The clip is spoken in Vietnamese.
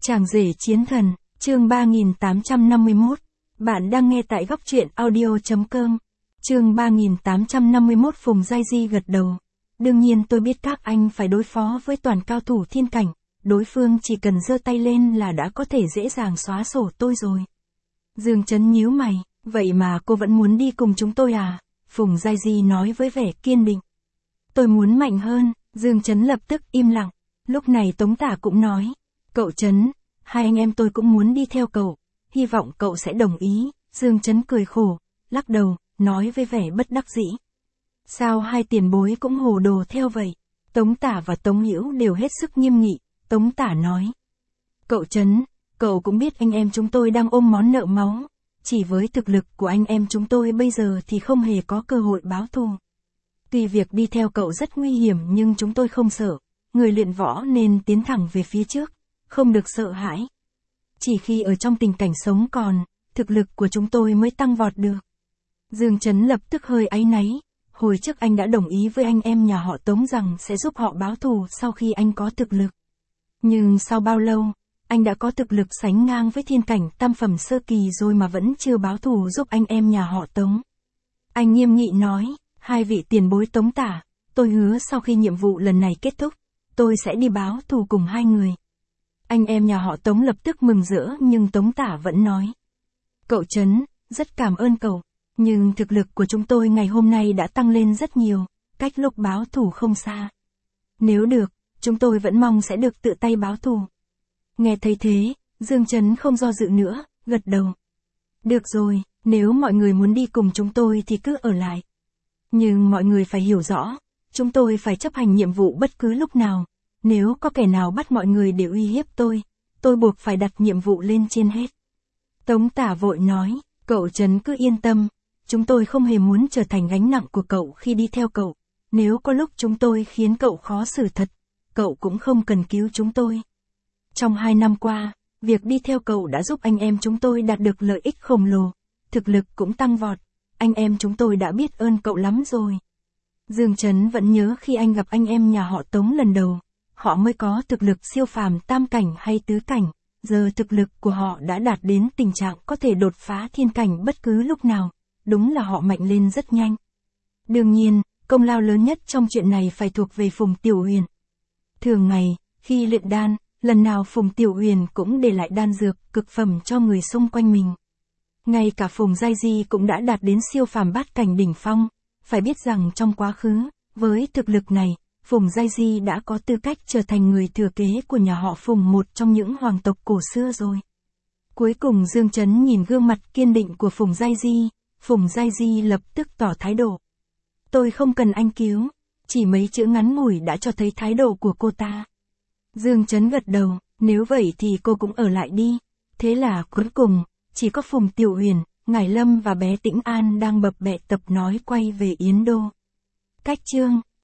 Chàng rể chiến thần, chương 3851. Bạn đang nghe tại góc truyện audio.com. Chương 3851. Phùng Giai Di gật đầu. Đương nhiên tôi biết các anh phải đối phó với toàn cao thủ thiên cảnh, đối phương chỉ cần giơ tay lên là đã có thể dễ dàng xóa sổ tôi rồi. Dương Chấn nhíu mày, vậy mà cô vẫn muốn đi cùng chúng tôi à? Phùng Giai Di nói với vẻ kiên định. Tôi muốn mạnh hơn. Dương Chấn lập tức im lặng. Lúc này Tống Tả cũng nói, cậu Chấn, hai anh em tôi cũng muốn đi theo cậu, hy vọng cậu sẽ đồng ý. Dương Chấn cười khổ, lắc đầu, nói với vẻ bất đắc dĩ. Sao hai tiền bối cũng hồ đồ theo vậy? Tống Tả và Tống Hữu đều hết sức nghiêm nghị. Tống Tả nói, cậu Chấn, cậu cũng biết anh em chúng tôi đang ôm món nợ máu, chỉ với thực lực của anh em chúng tôi bây giờ thì không hề có cơ hội báo thù. Tuy việc đi theo cậu rất nguy hiểm nhưng chúng tôi không sợ, người luyện võ nên tiến thẳng về phía trước, không được sợ hãi. Chỉ khi ở trong tình cảnh sống còn, thực lực của chúng tôi mới tăng vọt được. Dương Chấn lập tức hơi áy náy, hồi trước anh đã đồng ý với anh em nhà họ Tống rằng sẽ giúp họ báo thù sau khi anh có thực lực. Nhưng sau bao lâu, anh đã có thực lực sánh ngang với thiên cảnh tam phẩm sơ kỳ rồi mà vẫn chưa báo thù giúp anh em nhà họ Tống. Anh nghiêm nghị nói, hai vị tiền bối Tống Tả, tôi hứa sau khi nhiệm vụ lần này kết thúc, tôi sẽ đi báo thù cùng hai người. Anh em nhà họ Tống lập tức mừng rỡ nhưng Tống Tả vẫn nói. Cậu Chấn, rất cảm ơn cậu, nhưng thực lực của chúng tôi ngày hôm nay đã tăng lên rất nhiều, cách lúc báo thù không xa. Nếu được, chúng tôi vẫn mong sẽ được tự tay báo thù. Nghe thấy thế, Dương Chấn không do dự nữa, gật đầu. Được rồi, nếu mọi người muốn đi cùng chúng tôi thì cứ ở lại. Nhưng mọi người phải hiểu rõ, chúng tôi phải chấp hành nhiệm vụ bất cứ lúc nào. Nếu có kẻ nào bắt mọi người để uy hiếp tôi buộc phải đặt nhiệm vụ lên trên hết. Tống Tả vội nói, cậu Chấn cứ yên tâm, chúng tôi không hề muốn trở thành gánh nặng của cậu khi đi theo cậu. Nếu có lúc chúng tôi khiến cậu khó xử thật, cậu cũng không cần cứu chúng tôi. Trong 2 năm qua, việc đi theo cậu đã giúp anh em chúng tôi đạt được lợi ích khổng lồ, thực lực cũng tăng vọt, anh em chúng tôi đã biết ơn cậu lắm rồi. Dương Chấn vẫn nhớ khi anh gặp anh em nhà họ Tống lần đầu, họ mới có thực lực siêu phàm tam cảnh hay tứ cảnh, giờ thực lực của họ đã đạt đến tình trạng có thể đột phá thiên cảnh bất cứ lúc nào, đúng là họ mạnh lên rất nhanh. Đương nhiên, công lao lớn nhất trong chuyện này phải thuộc về Phùng Tiểu Huyền. Thường ngày, khi luyện đan, lần nào Phùng Tiểu Huyền cũng để lại đan dược cực phẩm cho người xung quanh mình. Ngay cả Phùng Giai Di cũng đã đạt đến siêu phàm bát cảnh đỉnh phong, phải biết rằng trong quá khứ, với thực lực này, Phùng Giai Di đã có tư cách trở thành người thừa kế của nhà họ Phùng, một trong những hoàng tộc cổ xưa rồi. Cuối cùng Dương Chấn nhìn gương mặt kiên định của Phùng Giai Di lập tức tỏ thái độ. Tôi không cần anh cứu, chỉ mấy chữ ngắn ngủi đã cho thấy thái độ của cô ta. Dương Chấn gật đầu, nếu vậy thì cô cũng ở lại đi. Thế là cuối cùng, chỉ có Phùng Tiểu Huyền, Ngải Lâm và bé Tĩnh An đang bập bẹ tập nói quay về Yến Đô. Cách chương